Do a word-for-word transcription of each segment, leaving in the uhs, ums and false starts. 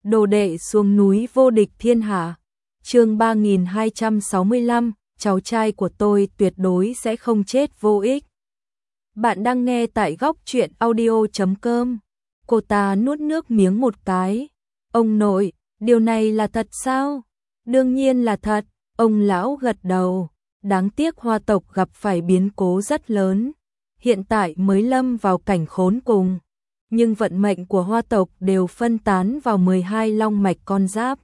Đồ đệ xuống núi vô địch thiên hạ. Chương ba nghìn hai trăm sáu mươi lăm, cháu trai của tôi tuyệt đối sẽ không chết vô ích. Bạn đang nghe tại góc truyện audio chấm com. Cô ta nuốt nước miếng một cái. Ông nội, điều này là thật sao? Đương nhiên là thật, ông lão gật đầu. Đáng tiếc Hoa tộc gặp phải biến cố rất lớn, hiện tại mới lâm vào cảnh khốn cùng. Nhưng vận mệnh của Hoa tộc đều phân tán vào mười hai long mạch con giáp.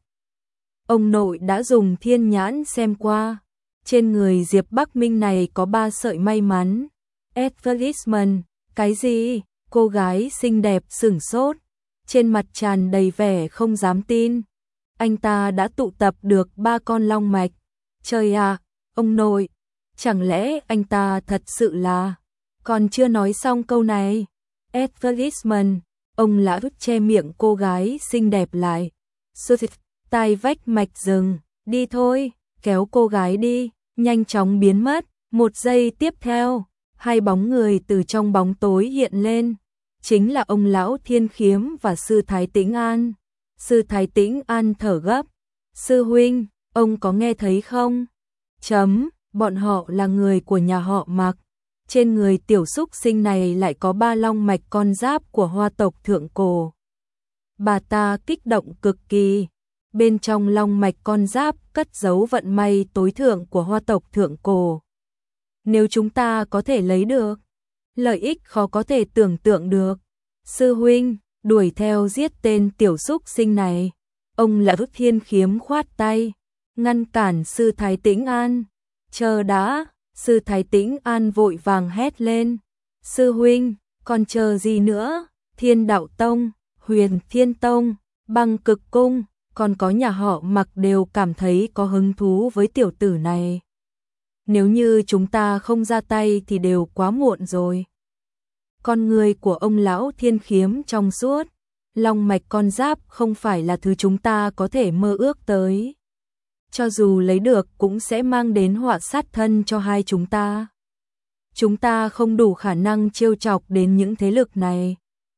Ông nội đã dùng thiên nhãn xem qua. Trên người Diệp Bắc Minh này có ba sợi may mắn. Advertisement, cái gì? Cô gái xinh đẹp sửng sốt, trên mặt tràn đầy vẻ không dám tin. Anh ta đã tụ tập được ba con long mạch. Trời à, ông nội, chẳng lẽ anh ta thật sự là... Còn chưa nói xong câu này. Advertisement, ông lão che miệng cô gái xinh đẹp lại. Sơ thịt, tai vách mạch rừng, đi thôi, kéo cô gái đi, nhanh chóng biến mất. Một giây tiếp theo, hai bóng người từ trong bóng tối hiện lên. Chính là ông lão Thiên Khiếm và sư Thái Tĩnh An. Sư Thái Tĩnh An thở gấp. Sư huynh, ông có nghe thấy không? Chấm, bọn họ là người của nhà họ Mạc. Trên người tiểu xúc sinh này lại có ba long mạch con giáp của Hoa tộc thượng cổ. Bà ta kích động cực kỳ. Bên trong long mạch con giáp cất giấu vận may tối thượng của Hoa tộc thượng cổ. Nếu chúng ta có thể lấy được, lợi ích khó có thể tưởng tượng được. Sư huynh, đuổi theo giết tên tiểu xúc sinh này. Ông lão Thiên Khiếm khoát tay, ngăn cản sư Thái Tĩnh An. Chờ đã, sư Thái Tĩnh An vội vàng hét lên. Sư huynh, còn chờ gì nữa? Thiên Đạo Tông, Huyền Thiên Tông, Băng Cực Cung, còn có nhà họ Mạc đều cảm thấy có hứng thú với tiểu tử này. Nếu như chúng ta không ra tay thì đều quá muộn rồi. Con người của ông lão Thiên Khiếm trong suốt, long mạch con giáp không phải là thứ chúng ta có thể mơ ước tới. Cho dù lấy được cũng sẽ mang đến họa sát thân cho hai chúng ta. Chúng ta không đủ khả năng trêu chọc đến những thế lực này.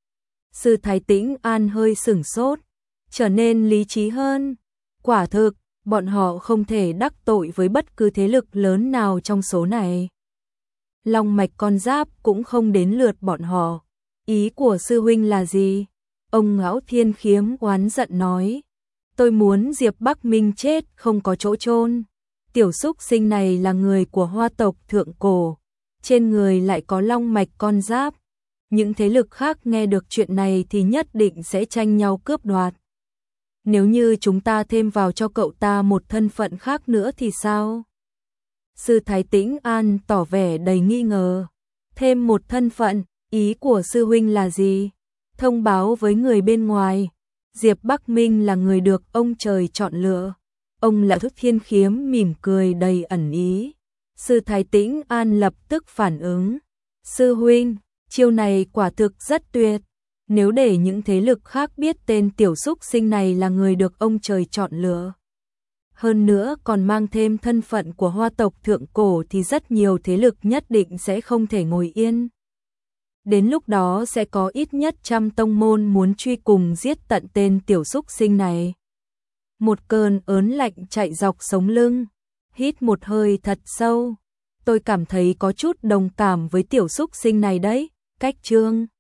Sư Thái Tĩnh An hơi sửng sốt, trở nên lý trí hơn. Quả thực, bọn họ không thể đắc tội với bất cứ thế lực lớn nào trong số này. Long mạch con giáp cũng không đến lượt bọn họ. Ý của sư huynh là gì? Ông lão Thiên Khiếm oán giận nói. Tôi muốn Diệp Bắc Minh chết không có chỗ chôn. Tiểu xúc sinh này là người của Hoa tộc thượng cổ, trên người lại có long mạch con giáp. Những thế lực khác nghe được chuyện này thì nhất định sẽ tranh nhau cướp đoạt. Nếu như chúng ta thêm vào cho cậu ta một thân phận khác nữa thì sao? Sư Thái Tĩnh An tỏ vẻ đầy nghi ngờ. Thêm một thân phận, ý của sư huynh là gì? Thông báo với người bên ngoài. Diệp Bắc Minh là người được ông trời chọn lựa. Ông lão Thiên Khiếm mỉm cười đầy ẩn ý. Sư Thái Tĩnh An lập tức phản ứng. Sư huynh, chiêu này quả thực rất tuyệt. Nếu để những thế lực khác biết tên tiểu xúc sinh này là người được ông trời chọn lựa, hơn nữa còn mang thêm thân phận của Hoa tộc thượng cổ thì rất nhiều thế lực nhất định sẽ không thể ngồi yên. Đến lúc đó sẽ có ít nhất trăm tông môn muốn truy cùng giết tận tên tiểu xúc sinh này. Một cơn ớn lạnh chạy dọc sống lưng. Hít một hơi thật sâu. Tôi cảm thấy có chút đồng cảm với tiểu xúc sinh này đấy. Cách chương